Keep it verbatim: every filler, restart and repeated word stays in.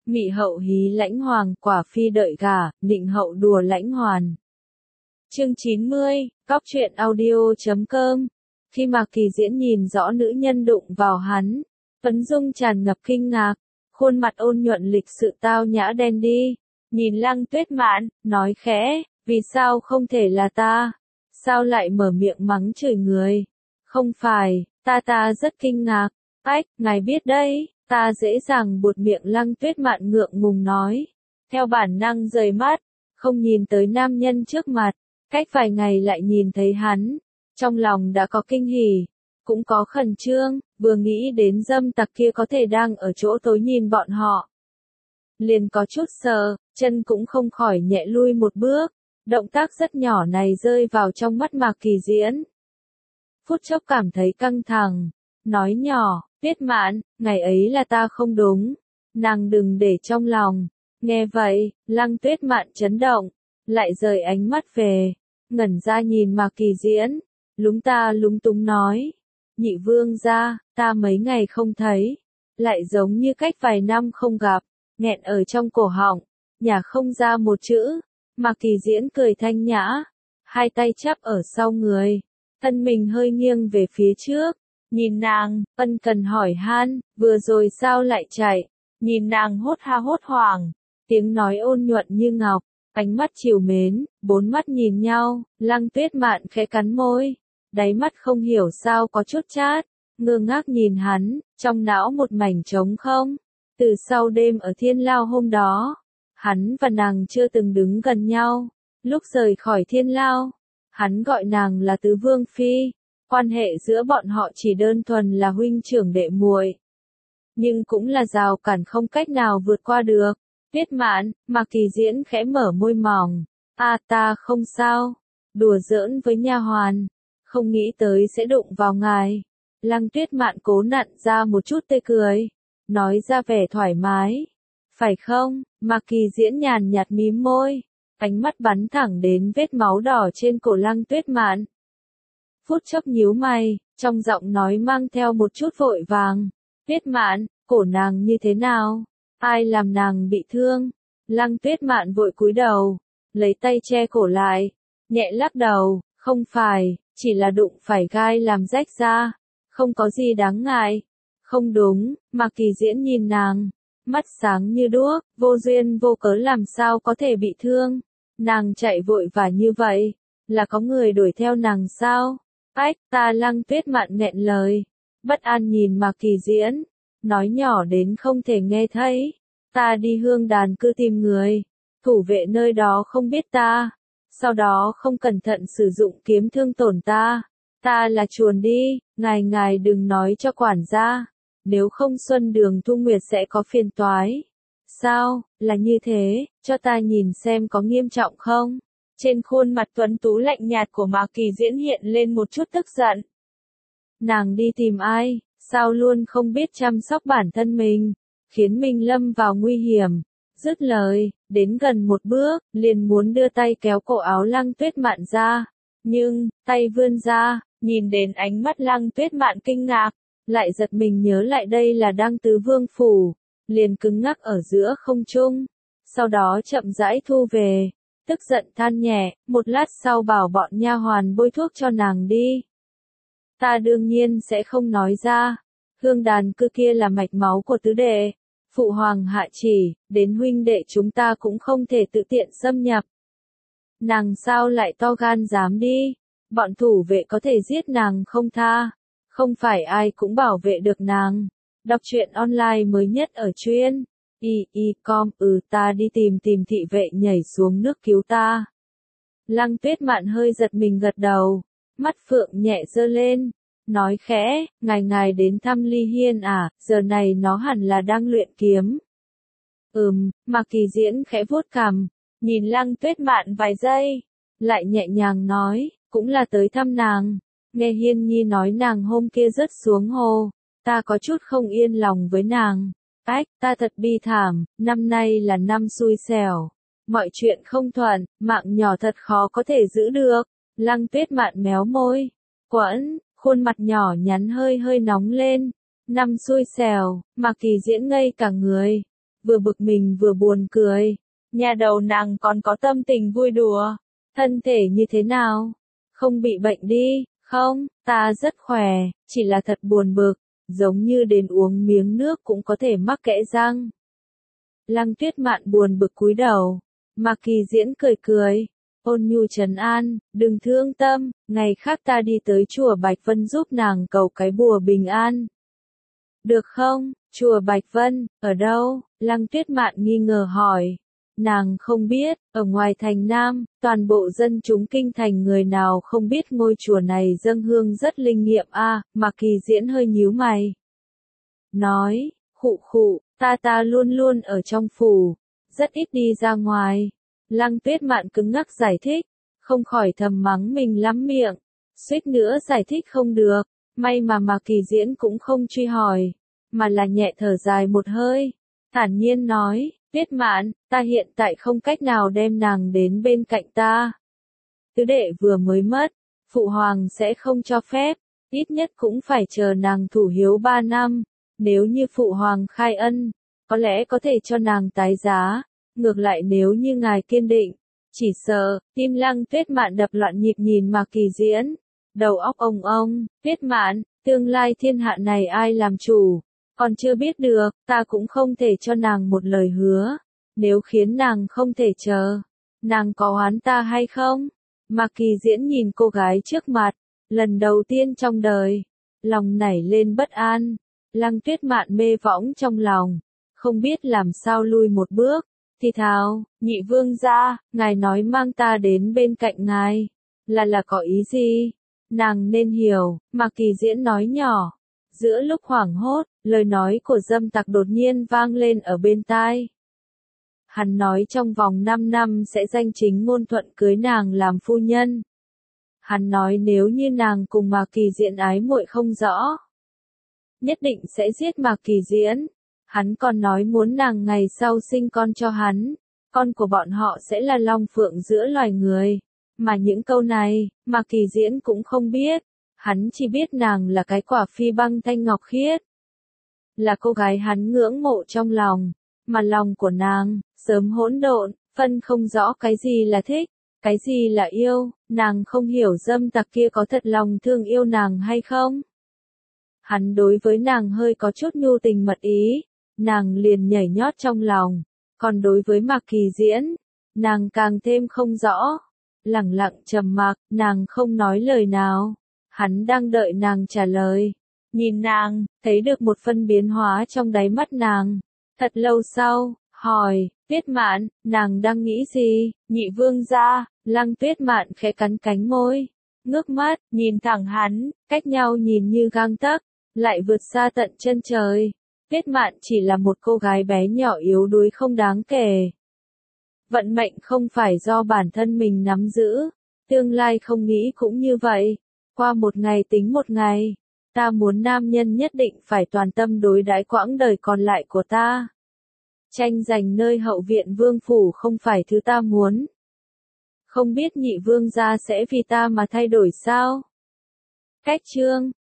Mị hậu hí lãnh hoàng, quả phi đợi gả, nịnh hậu đùa lãnh hoàn. Chương chín mươi, Cóc truyện audio chấm com. Khi Mạc Kỳ Diễn nhìn rõ nữ nhân đụng vào hắn, phấn dung tràn ngập kinh ngạc, khuôn mặt ôn nhuận lịch sự tao nhã đen đi, nhìn Lăng Tuyết Mạn, nói khẽ, vì sao không thể là ta? Sao lại mở miệng mắng chửi người? Không phải, ta ta rất kinh ngạc, ách, ngài biết đấy, ta dễ dàng buột miệng. Lăng Tuyết Mạn ngượng ngùng nói, theo bản năng rời mắt, không nhìn tới nam nhân trước mặt, cách vài ngày lại nhìn thấy hắn, trong lòng đã có kinh hỉ, cũng có khẩn trương, vừa nghĩ đến dâm tặc kia có thể đang ở chỗ tối nhìn bọn họ. Liền có chút sợ, chân cũng không khỏi nhẹ lui một bước, động tác rất nhỏ này rơi vào trong mắt Mạc Kỳ Diễn. Phút chốc cảm thấy căng thẳng, nói nhỏ, Tuyết Mạn, ngày ấy là ta không đúng, nàng đừng để trong lòng. Nghe vậy, Lăng Tuyết Mạn chấn động, lại rời ánh mắt về, ngẩn ra nhìn Mạc Kỳ Diễn, lúng ta lúng túng nói, nhị vương gia, ta mấy ngày không thấy, lại giống như cách vài năm không gặp, nghẹn ở trong cổ họng, nhả không ra một chữ. Mạc Kỳ Diễn cười thanh nhã, hai tay chắp ở sau người, thân mình hơi nghiêng về phía trước, nhìn nàng, ân cần hỏi han, vừa rồi sao lại chạy, nhìn nàng hốt ha hốt hoảng, tiếng nói ôn nhuận như ngọc, ánh mắt trìu mến, bốn mắt nhìn nhau. Lăng Tuyết Mạn khẽ cắn môi, đáy mắt không hiểu sao có chút chát, ngơ ngác nhìn hắn, trong não một mảnh trống không. Từ sau đêm ở Thiên Lao hôm đó, hắn và nàng chưa từng đứng gần nhau. Lúc rời khỏi Thiên Lao, hắn gọi nàng là tứ vương phi, quan hệ giữa bọn họ chỉ đơn thuần là huynh trưởng đệ muội, nhưng cũng là rào cản không cách nào vượt qua được. Tuyết Mạn, Mạc Kỳ Diễn khẽ mở môi mỏng, a ta không sao, đùa giỡn với nha hoàn, không nghĩ tới sẽ đụng vào ngài. Lăng Tuyết Mạn cố nặn ra một chút tươi cười, nói ra vẻ thoải mái, phải không? Mạc Kỳ Diễn nhàn nhạt mím môi, ánh mắt bắn thẳng đến vết máu đỏ trên cổ Lăng Tuyết Mạn. Phút chốc nhíu mày, trong giọng nói mang theo một chút vội vàng, Tuyết Mạn, cổ nàng như thế nào? Ai làm nàng bị thương? Lăng Tuyết Mạn vội cúi đầu, lấy tay che cổ lại, nhẹ lắc đầu, không phải, chỉ là đụng phải gai làm rách ra, không có gì đáng ngại. Không đúng, Mạc Kỳ Diễn nhìn nàng, mắt sáng như đuốc, vô duyên vô cớ làm sao có thể bị thương? Nàng chạy vội vã như vậy, là có người đuổi theo nàng sao? Ách, ta. Lăng Tuyết Mạn nghẹn lời, bất an nhìn Mạc Kỳ Diễn, nói nhỏ đến không thể nghe thấy, ta đi Hương Đàn Cư tìm người, thủ vệ nơi đó không biết ta, sau đó không cẩn thận sử dụng kiếm thương tổn ta, ta là chuồn đi, ngài ngài đừng nói cho quản gia, nếu không Xuân Đường Thu Nguyệt sẽ có phiền toái. Sao, là như thế, cho ta nhìn xem có nghiêm trọng không? Trên khuôn mặt tuấn tú lạnh nhạt của Mạc Kỳ Diễn hiện lên một chút tức giận. Nàng đi tìm ai? Sao luôn không biết chăm sóc bản thân mình, khiến mình lâm vào nguy hiểm. Dứt lời, đến gần một bước, liền muốn đưa tay kéo cổ áo Lăng Tuyết Mạn ra. Nhưng, tay vươn ra, nhìn đến ánh mắt Lăng Tuyết Mạn kinh ngạc, lại giật mình nhớ lại đây là Đăng Tứ Vương Phủ, liền cứng ngắc ở giữa không trung. Sau đó chậm rãi thu về, tức giận than nhẹ, một lát sau bảo bọn nha hoàn bôi thuốc cho nàng đi. Ta đương nhiên sẽ không nói ra, Hương Đàn Cư kia là mạch máu của tứ đệ, phụ hoàng hạ chỉ, đến huynh đệ chúng ta cũng không thể tự tiện xâm nhập. Nàng sao lại to gan dám đi, bọn thủ vệ có thể giết nàng không tha, không phải ai cũng bảo vệ được nàng. Đọc truyện online mới nhất ở truyện y y com. Ừ, ta đi tìm tìm thị vệ nhảy xuống nước cứu ta. Lăng Tuyết Mạn hơi giật mình gật đầu, mắt phượng nhẹ giơ lên, nói khẽ, ngài ngài đến thăm Ly Hiên à, giờ này nó hẳn là đang luyện kiếm. Ừm, Mạc Kỳ Diễn khẽ vuốt cằm, nhìn Lăng Tuyết Mạn vài giây, lại nhẹ nhàng nói, cũng là tới thăm nàng. Nghe Hiên Nhi nói nàng hôm kia rớt xuống hồ, ta có chút không yên lòng với nàng. Ách, ta thật bi thảm, năm nay là năm xui xẻo. Mọi chuyện không thuận, mạng nhỏ thật khó có thể giữ được. Lăng Tuyết Mạn méo môi, quẫn, khuôn mặt nhỏ nhắn hơi hơi nóng lên. Năm xui xẻo, Mạc Kỳ Diễn ngây cả người. vừa bực mình vừa buồn cười. Nhà đầu nàng còn có tâm tình vui đùa. Thân thể như thế nào? Không bị bệnh đi, không, ta rất khỏe, chỉ là thật buồn bực, giống như đến uống miếng nước cũng có thể mắc kẽ răng. Lăng Tuyết Mạn buồn bực cúi đầu, Mạc Kỳ Diễn cười cười, ôn nhu trấn an, đừng thương tâm, ngày khác ta đi tới chùa Bạch Vân giúp nàng cầu cái bùa bình an. Được không? Chùa Bạch Vân, ở đâu? Lăng Tuyết Mạn nghi ngờ hỏi. Nàng không biết, ở ngoài thành Nam, toàn bộ dân chúng kinh thành người nào không biết ngôi chùa này dâng hương rất linh nghiệm a. À, Mạc Kỳ Diễn hơi nhíu mày. Nói, khụ khụ, ta ta luôn luôn ở trong phủ, rất ít đi ra ngoài. Lăng Tuyết Mạn cứng ngắc giải thích, không khỏi thầm mắng mình lắm miệng, suýt nữa giải thích không được, may mà Mạc Kỳ Diễn cũng không truy hỏi, mà là nhẹ thở dài một hơi, thản nhiên nói, Tuyết Mạn, ta hiện tại không cách nào đem nàng đến bên cạnh ta. Tứ đệ vừa mới mất, phụ hoàng sẽ không cho phép, ít nhất cũng phải chờ nàng thủ hiếu ba năm, nếu như phụ hoàng khai ân, có lẽ có thể cho nàng tái giá, ngược lại nếu như ngài kiên định, chỉ sợ, tim Lăng Tuyết Mạn đập loạn nhịp nhìn Mạc Kỳ Diễn, đầu óc ông ông, Tuyết Mạn, tương lai thiên hạ này ai làm chủ, còn chưa biết được, ta cũng không thể cho nàng một lời hứa, nếu khiến nàng không thể chờ, nàng có oán ta hay không? Mạc Kỳ Diễn nhìn cô gái trước mặt, lần đầu tiên trong đời, lòng nảy lên bất an, Lăng Tuyết Mạn mê võng trong lòng, không biết làm sao lui một bước, thì thào, nhị vương gia, ngài nói mang ta đến bên cạnh ngài, là là có ý gì? Nàng nên hiểu, Mạc Kỳ Diễn nói nhỏ. Giữa lúc hoảng hốt, lời nói của dâm tặc đột nhiên vang lên ở bên tai. Hắn nói trong vòng năm năm sẽ danh chính ngôn thuận cưới nàng làm phu nhân. Hắn nói nếu như nàng cùng Mạc Kỳ Diễn ái muội không rõ, nhất định sẽ giết Mạc Kỳ Diễn. Hắn còn nói muốn nàng ngày sau sinh con cho hắn, con của bọn họ sẽ là long phượng giữa loài người. Mà những câu này, Mạc Kỳ Diễn cũng không biết. Hắn chỉ biết nàng là cái quả phi băng thanh ngọc khiết. Là cô gái hắn ngưỡng mộ trong lòng. Mà lòng của nàng, sớm hỗn độn, phân không rõ cái gì là thích, cái gì là yêu, nàng không hiểu dâm tặc kia có thật lòng thương yêu nàng hay không. Hắn đối với nàng hơi có chút nhu tình mật ý, nàng liền nhảy nhót trong lòng, còn đối với Mạc Kỳ Diễn, nàng càng thêm không rõ. Lẳng lặng trầm mặc, nàng không nói lời nào. Hắn đang đợi nàng trả lời. Nhìn nàng, thấy được một phân biến hóa trong đáy mắt nàng. Thật lâu sau, hỏi, Tuyết Mạn, nàng đang nghĩ gì? Nhị vương gia, Lăng Tuyết Mạn khẽ cắn cánh môi. Ngước mắt, nhìn thẳng hắn, cách nhau nhìn như gang tấc, lại vượt xa tận chân trời. Tuyết Mạn chỉ là một cô gái bé nhỏ yếu đuối không đáng kể. Vận mệnh không phải do bản thân mình nắm giữ. Tương lai không nghĩ cũng như vậy. Qua một ngày tính một ngày, ta muốn nam nhân nhất định phải toàn tâm đối đãi quãng đời còn lại của ta. Tranh giành nơi hậu viện vương phủ không phải thứ ta muốn. Không biết nhị vương gia sẽ vì ta mà thay đổi sao? Cách chương